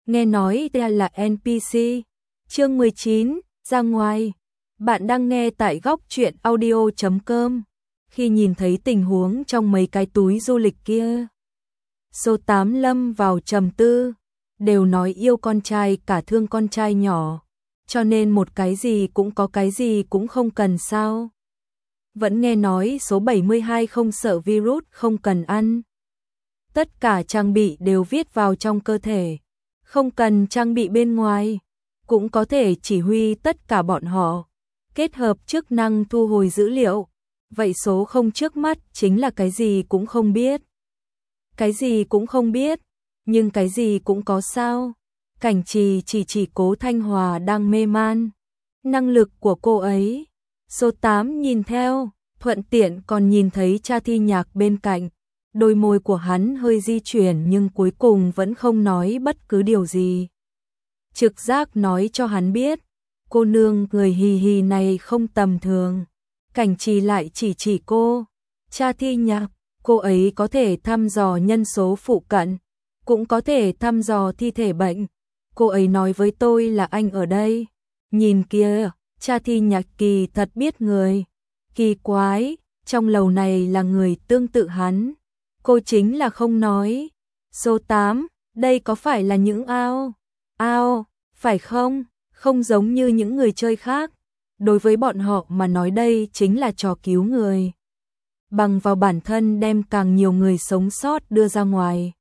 Nghe nói đây là NPC. Chương 19, ra ngoài. Bạn đang nghe tại góc truyện audio.com. Khi nhìn thấy tình huống trong mấy cái túi du lịch kia, số 8 lâm vào trầm tư. Đều nói yêu con trai cả thương con trai nhỏ, cho nên một cái gì cũng có, cái gì cũng không cần sao. Vẫn nghe nói số 72 không sợ virus, không cần ăn. Tất cả trang bị đều viết vào trong cơ thể, không cần trang bị bên ngoài, cũng có thể chỉ huy tất cả bọn họ, kết hợp chức năng thu hồi dữ liệu. Vậy số không trước mắt chính là cái gì cũng không biết. Cái gì cũng không biết, nhưng cái gì cũng có sao? Cảnh Trì chỉ Cố Thanh Hòa đang mê man. Năng lực của cô ấy. Số 8 nhìn theo, thuận tiện còn nhìn thấy cha Thi Nhạc bên cạnh. Đôi môi của hắn hơi di chuyển nhưng cuối cùng vẫn không nói bất cứ điều gì. Trực giác nói cho hắn biết, cô nương người hì hì này không tầm thường. Cảnh Trì lại chỉ cô. Cha Thi Nhạc, cô ấy có thể thăm dò nhân số phụ cận, cũng có thể thăm dò thi thể bệnh. Cô ấy nói với tôi là anh ở đây. Nhìn kia, cha Thi Nhạc kỳ thật biết người. Kỳ quái, trong lầu này là người tương tự hắn. Cô chính là không nói. Số 8, đây có phải là những ao, phải không? Không giống như những người chơi khác. Đối với bọn họ mà nói đây chính là trò cứu người. Bằng vào bản thân đem càng nhiều người sống sót đưa ra ngoài,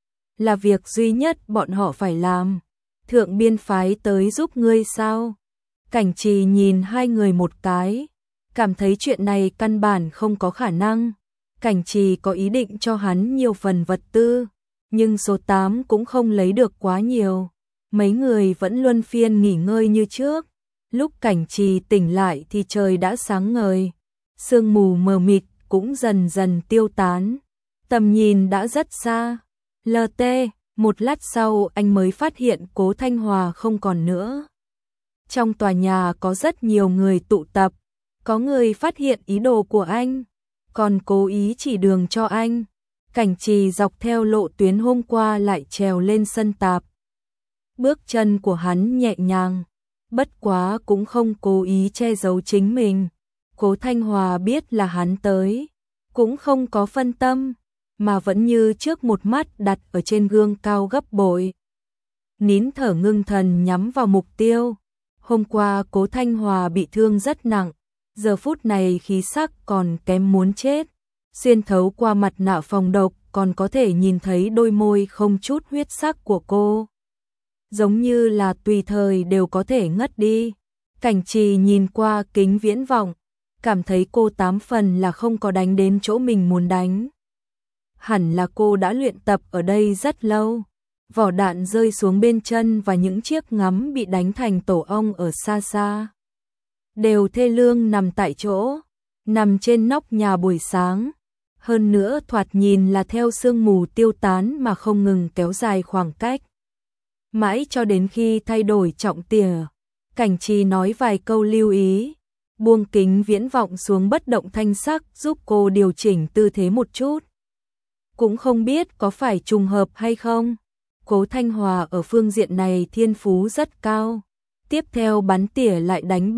là việc duy nhất bọn họ phải làm. Thượng biên phái tới giúp ngươi sao? Cảnh Trì nhìn hai người một cái, cảm thấy chuyện này căn bản không có khả năng. Cảnh Trì có ý định cho hắn nhiều phần vật tư, nhưng số 8 cũng không lấy được quá nhiều. Mấy người vẫn luân phiên nghỉ ngơi như trước. Lúc Cảnh Trì tỉnh lại thì trời đã sáng ngời, sương mù mờ mịt cũng dần dần tiêu tán. Tầm nhìn đã rất xa. LT, một lát sau anh mới phát hiện Cố Thanh Hòa không còn nữa. Trong tòa nhà có rất nhiều người tụ tập, có người phát hiện ý đồ của anh, còn cố ý chỉ đường cho anh. Cảnh Trì dọc theo lộ tuyến hôm qua lại trèo lên sân tạp. Bước chân của hắn nhẹ nhàng, bất quá cũng không cố ý che giấu chính mình. Cố Thanh Hòa biết là hắn tới, cũng không có phân tâm, mà vẫn như trước một mắt đặt ở trên gương cao gấp bội. Nín thở ngưng thần nhắm vào mục tiêu. Hôm qua Cố Thanh Hòa bị thương rất nặng, giờ phút này khí sắc còn kém muốn chết. Xuyên thấu qua mặt nạ phòng độc còn có thể nhìn thấy đôi môi không chút huyết sắc của cô, giống như là tùy thời đều có thể ngất đi. Cảnh Trì nhìn qua kính viễn vọng, cảm thấy cô 8 phần là không có đánh đến chỗ mình muốn đánh. Hẳn là cô đã luyện tập ở đây rất lâu. Vỏ đạn rơi xuống bên chân và những chiếc ngắm bị đánh thành tổ ong ở xa xa đều thê lương nằm tại chỗ, nằm trên nóc nhà buổi sáng. Hơn nữa thoạt nhìn là theo sương mù tiêu tán mà không ngừng kéo dài khoảng cách. Mãi cho đến khi thay đổi trọng tỉa, Cảnh Trì nói vài câu lưu ý, buông kính viễn vọng xuống bất động thanh sắc giúp cô điều chỉnh tư thế một chút. Cũng không biết có phải trùng hợp hay không, Cố Thanh Hòa ở phương diện này thiên phú rất cao. Tiếp theo bắn tỉa lại đánh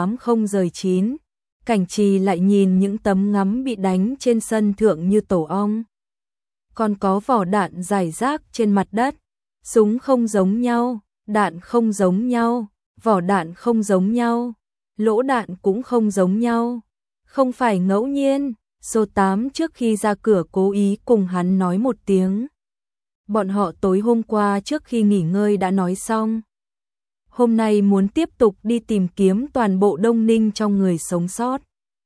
780-9. Cảnh Trì lại nhìn những tấm ngắm bị đánh trên sân thượng như tổ ong. Còn có vỏ đạn rải rác trên mặt đất. Súng không giống nhau, đạn không giống nhau, vỏ đạn không giống nhau, lỗ đạn cũng không giống nhau. Không phải ngẫu nhiên. Số 8 trước khi ra cửa cố ý cùng hắn nói một tiếng. Bọn họ tối hôm qua trước khi nghỉ ngơi đã nói xong. Hôm nay muốn tiếp tục đi tìm kiếm toàn bộ Đông Ninh trong người sống sót.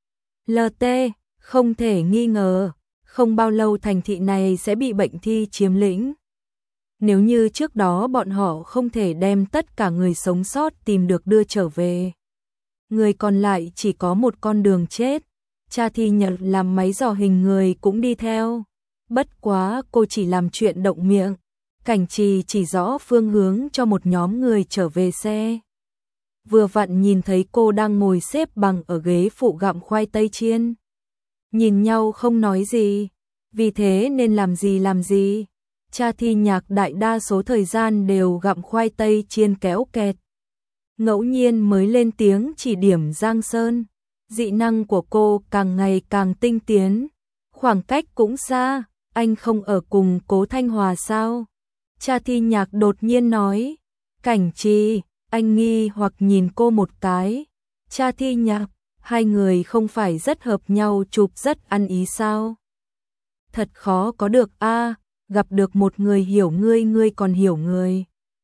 LT, không thể nghi ngờ, không bao lâu thành thị này sẽ bị bệnh thi chiếm lĩnh. Nếu như trước đó bọn họ không thể đem tất cả người sống sót tìm được đưa trở về, người còn lại chỉ có một con đường chết. Cha Thi Nhạc làm máy dò hình người cũng đi theo. Bất quá cô chỉ làm chuyện động miệng. Cảnh Trì chỉ rõ phương hướng cho một nhóm người trở về xe. Vừa vặn nhìn thấy cô đang ngồi xếp bằng ở ghế phụ gặm khoai tây chiên. Nhìn nhau không nói gì, vì thế nên làm gì. Cha Thi Nhạc đại đa số thời gian đều gặm khoai tây chiên kéo kẹt. Ngẫu nhiên mới lên tiếng chỉ điểm Giang Sơn. Dị năng của cô càng ngày càng tinh tiến. Khoảng cách cũng xa, anh không ở cùng Cố Thanh Hòa sao? Cha Thi Nhạc đột nhiên nói. Cảnh Trì, anh nghi hoặc nhìn cô một cái. Cha Thi Nhạc, hai người không phải rất hợp nhau chụp rất ăn ý sao? Thật khó có được a, gặp được một người hiểu ngươi, ngươi còn hiểu người.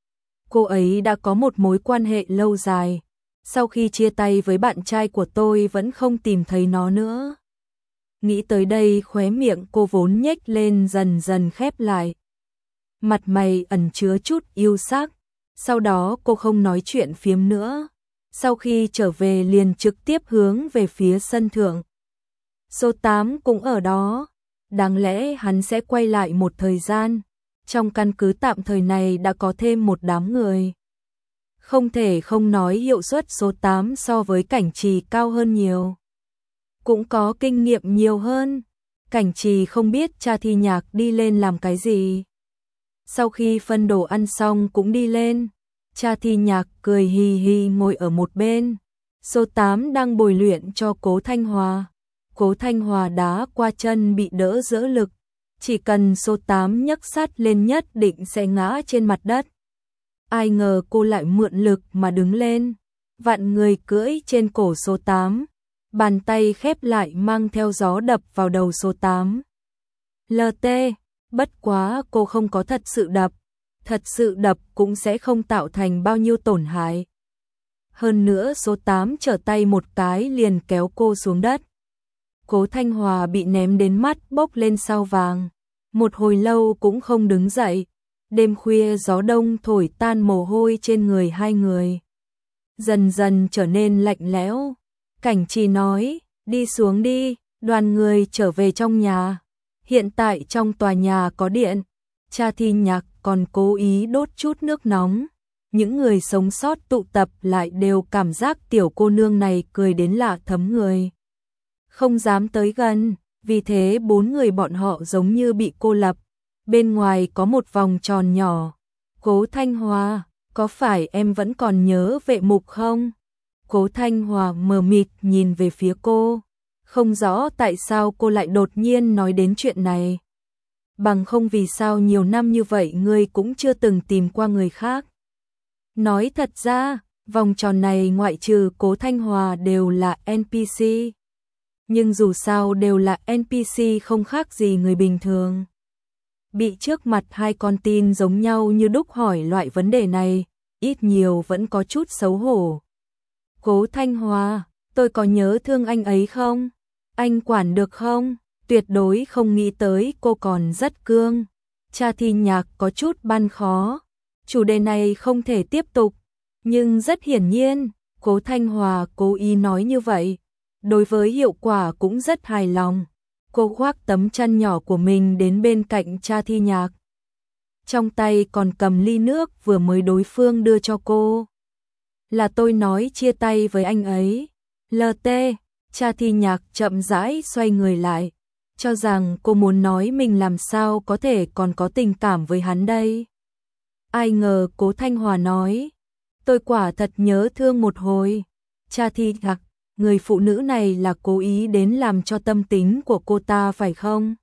Cô ấy đã có một mối quan hệ lâu dài. Sau khi chia tay với bạn trai của tôi vẫn không tìm thấy nó nữa. Nghĩ tới đây khóe miệng cô vốn nhếch lên dần dần khép lại. Mặt mày ẩn chứa chút yêu sắc. Sau đó cô không nói chuyện phiếm nữa. Sau khi trở về liền trực tiếp hướng về phía sân thượng. Số 8 cũng ở đó. Đáng lẽ hắn sẽ quay lại một thời gian. Trong căn cứ tạm thời này đã có thêm một đám người. Không thể không nói hiệu suất số 8 so với Cảnh Trì cao hơn nhiều. Cũng có kinh nghiệm nhiều hơn. Cảnh Trì không biết Cha Thi Nhạc đi lên làm cái gì. Sau khi phân đồ ăn xong cũng đi lên. Cha Thi Nhạc cười hì hì ngồi ở một bên. Số 8 đang bồi luyện cho Cố Thanh Hòa. Cố Thanh Hòa đá qua chân bị đỡ dỡ lực. Chỉ cần số 8 nhấc sắt lên nhất định sẽ ngã trên mặt đất. Ai ngờ cô lại mượn lực mà đứng lên. Vạn người cưỡi trên cổ số 8. Bàn tay khép lại mang theo gió đập vào đầu số 8. LT, bất quá cô không có thật sự đập. Thật sự đập cũng sẽ không tạo thành bao nhiêu tổn hại. Hơn nữa số 8 trở tay một cái liền kéo cô xuống đất. Cố Thanh Hòa bị ném đến mắt bốc lên sao vàng. Một hồi lâu cũng không đứng dậy. Đêm khuya gió đông thổi tan mồ hôi trên người hai người. Dần dần trở nên lạnh lẽo. Cảnh Trì nói, đi xuống đi, đoàn người trở về trong nhà. Hiện tại trong tòa nhà có điện. Cha Thi Nhạc còn cố ý đốt chút nước nóng. Những người sống sót tụ tập lại đều cảm giác tiểu cô nương này cười đến lạ thấm người. Không dám tới gần, vì thế bốn người bọn họ giống như bị cô lập. Bên ngoài có một vòng tròn nhỏ. Cố Thanh Hòa, có phải em vẫn còn nhớ Vệ Mục không? Cố Thanh Hòa mờ mịt nhìn về phía cô. Không rõ tại sao cô lại đột nhiên nói đến chuyện này. Bằng không vì sao nhiều năm như vậy ngươi cũng chưa từng tìm qua người khác. Nói thật ra, vòng tròn này ngoại trừ Cố Thanh Hòa đều là NPC. Nhưng dù sao đều là NPC không khác gì người bình thường. Bị trước mặt hai con tin giống nhau như đúc hỏi loại vấn đề này, ít nhiều vẫn có chút xấu hổ. Cố Thanh Hòa, tôi có nhớ thương anh ấy không? Anh quản được không? Tuyệt đối không nghĩ tới cô còn rất cương. Cha Thi Nhạc có chút băn khó. Chủ đề này không thể tiếp tục. Nhưng rất hiển nhiên, Cố Thanh Hòa cố ý nói như vậy. Đối với hiệu quả cũng rất hài lòng. Cô khoác tấm chăn nhỏ của mình đến bên cạnh Cha Thi Nhạc. Trong tay còn cầm ly nước vừa mới đối phương đưa cho cô. Là tôi nói chia tay với anh ấy. LT, Cha Thi Nhạc chậm rãi xoay người lại. Cho rằng cô muốn nói mình làm sao có thể còn có tình cảm với hắn đây. Ai ngờ Cố Thanh Hòa nói. Tôi quả thật nhớ thương một hồi. Cha Thi Nhạc, người phụ nữ này là cố ý đến làm cho tâm tính của cô ta phải không?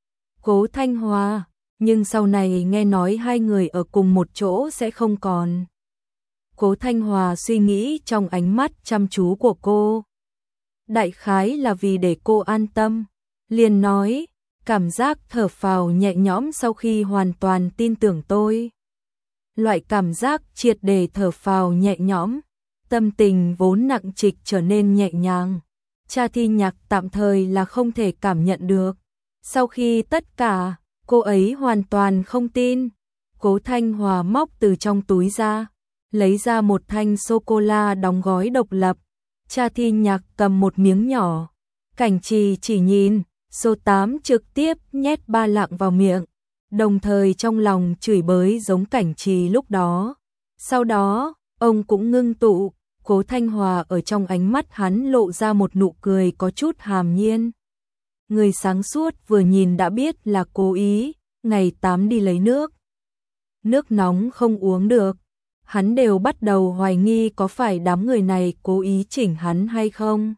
Cố Thanh Hòa, nhưng sau này nghe nói hai người ở cùng một chỗ sẽ không còn. Cố Thanh Hòa suy nghĩ trong ánh mắt chăm chú của cô. Đại khái là vì để cô an tâm. Liền nói, cảm giác thở phào nhẹ nhõm sau khi hoàn toàn tin tưởng tôi. Loại cảm giác triệt để thở phào nhẹ nhõm. Tâm tình vốn nặng trịch trở nên nhẹ nhàng. Cha Thi Nhạc tạm thời là không thể cảm nhận được. Sau khi tất cả, cô ấy hoàn toàn không tin. Cố Thanh Hòa móc từ trong túi ra, lấy ra một thanh sô-cô-la đóng gói độc lập. Cha Thi Nhạc cầm một miếng nhỏ. Cảnh Trì chỉ nhìn, số 8 trực tiếp nhét 3 lạng vào miệng. Đồng thời trong lòng chửi bới giống Cảnh Trì lúc đó. Sau đó, ông cũng ngưng tụ. Cố Thanh Hòa ở trong ánh mắt hắn lộ ra một nụ cười có chút hàm nhiên. Người sáng suốt vừa nhìn đã biết là cố ý, ngày 8 đi lấy nước. Nước nóng không uống được. Hắn đều bắt đầu hoài nghi có phải đám người này cố ý chỉnh hắn hay không.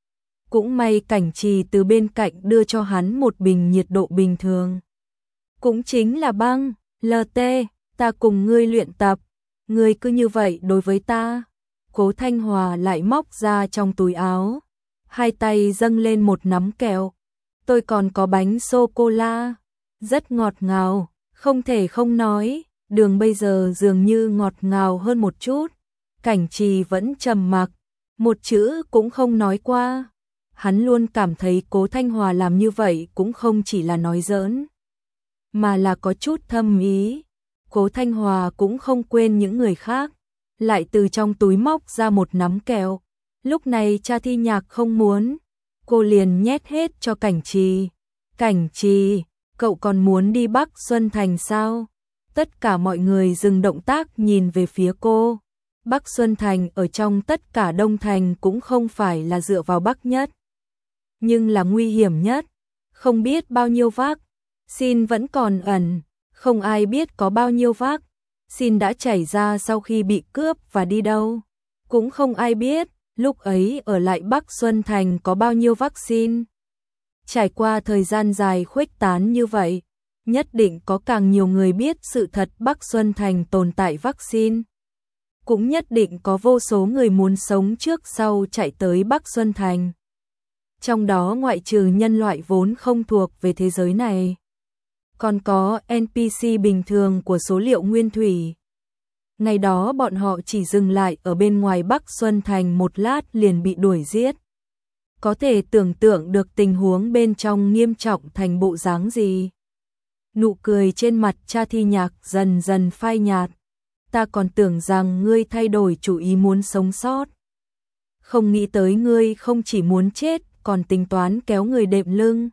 Cũng may Cảnh Trì từ bên cạnh đưa cho hắn một bình nhiệt độ bình thường. Cũng chính là băng, LT, ta cùng ngươi luyện tập. Ngươi cứ như vậy đối với ta. Cố Thanh Hòa lại móc ra trong túi áo. Hai tay dâng lên một nắm kẹo. Tôi còn có bánh sô-cô-la. Rất ngọt ngào, không thể không nói. Đường bây giờ dường như ngọt ngào hơn một chút. Cảnh Trì vẫn trầm mặc, một chữ cũng không nói qua. Hắn luôn cảm thấy Cố Thanh Hòa làm như vậy cũng không chỉ là nói giỡn, mà là có chút thâm ý. Cố Thanh Hòa cũng không quên những người khác, lại từ trong túi móc ra một nắm kẹo. Lúc này cha Thi Nhạc không muốn, cô liền nhét hết cho Cảnh Trì. Cảnh Trì, cậu còn muốn đi Bắc Xuân Thành sao? Tất cả mọi người dừng động tác nhìn về phía cô. Bắc Xuân Thành ở trong tất cả Đông Thành cũng không phải là dựa vào Bắc nhất, nhưng là nguy hiểm nhất. Không biết bao nhiêu vác xin vẫn còn ẩn, không ai biết có bao nhiêu vác xin đã chảy ra sau khi bị cướp và đi đâu. Cũng không ai biết lúc ấy ở lại Bắc Xuân Thành có bao nhiêu vaccine. Trải qua thời gian dài khuếch tán như vậy, nhất định có càng nhiều người biết sự thật Bắc Xuân Thành tồn tại vaccine. Cũng nhất định có vô số người muốn sống trước sau chạy tới Bắc Xuân Thành. Trong đó ngoại trừ nhân loại vốn không thuộc về thế giới này, còn có NPC bình thường của số liệu nguyên thủy. Ngày đó bọn họ chỉ dừng lại ở bên ngoài Bắc Xuân Thành một lát liền bị đuổi giết. Có thể tưởng tượng được tình huống bên trong nghiêm trọng thành bộ dáng gì. Nụ cười trên mặt cha Thi Nhạc dần dần phai nhạt. Ta còn tưởng rằng ngươi thay đổi chủ ý muốn sống sót. Không nghĩ tới ngươi không chỉ muốn chết, còn tính toán kéo người đệm lưng.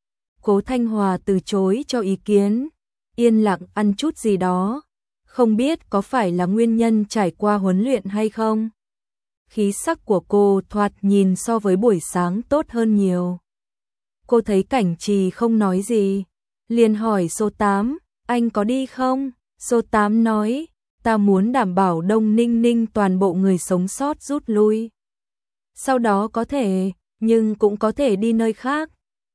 Cố Thanh Hòa từ chối cho ý kiến, yên lặng ăn chút gì đó. Không biết có phải là nguyên nhân trải qua huấn luyện hay không. Khí sắc của cô thoạt nhìn so với buổi sáng tốt hơn nhiều. Cô thấy Cảnh Trì không nói gì, liền hỏi số 8, anh có đi không? Số 8 nói, ta muốn đảm bảo Đông Ninh Ninh toàn bộ người sống sót rút lui. Sau đó có thể, nhưng cũng có thể đi nơi khác.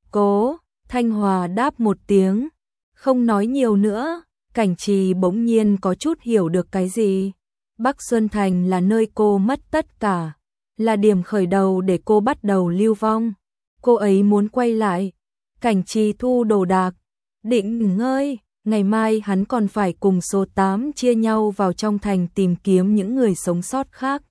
Cố Thanh Hòa đáp một tiếng, không nói nhiều nữa. Cảnh Trì bỗng nhiên có chút hiểu được cái gì. Bắc Xuân Thành là nơi cô mất tất cả, là điểm khởi đầu để cô bắt đầu lưu vong. Cô ấy muốn quay lại. Cảnh Trì thu đồ đạc, định nghỉ ngơi. Ngày mai hắn còn phải cùng số 8 chia nhau vào trong thành tìm kiếm những người sống sót khác.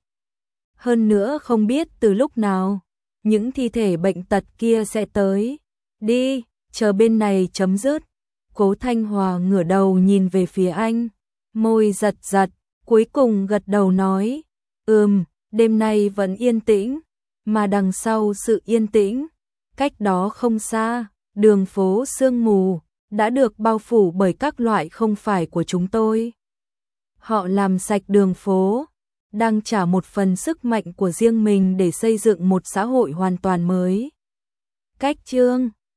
Hơn nữa không biết từ lúc nào những thi thể bệnh tật kia sẽ tới. Đi, chờ bên này chấm dứt. Cố Thanh Hòa ngửa đầu nhìn về phía anh, môi giật giật, cuối cùng gật đầu nói, đêm nay vẫn yên tĩnh, mà đằng sau sự yên tĩnh, cách đó không xa, đường phố sương mù, đã được bao phủ bởi các loại không phải của chúng tôi. Họ làm sạch đường phố, đang trả một phần sức mạnh của riêng mình để xây dựng một xã hội hoàn toàn mới. Cách chương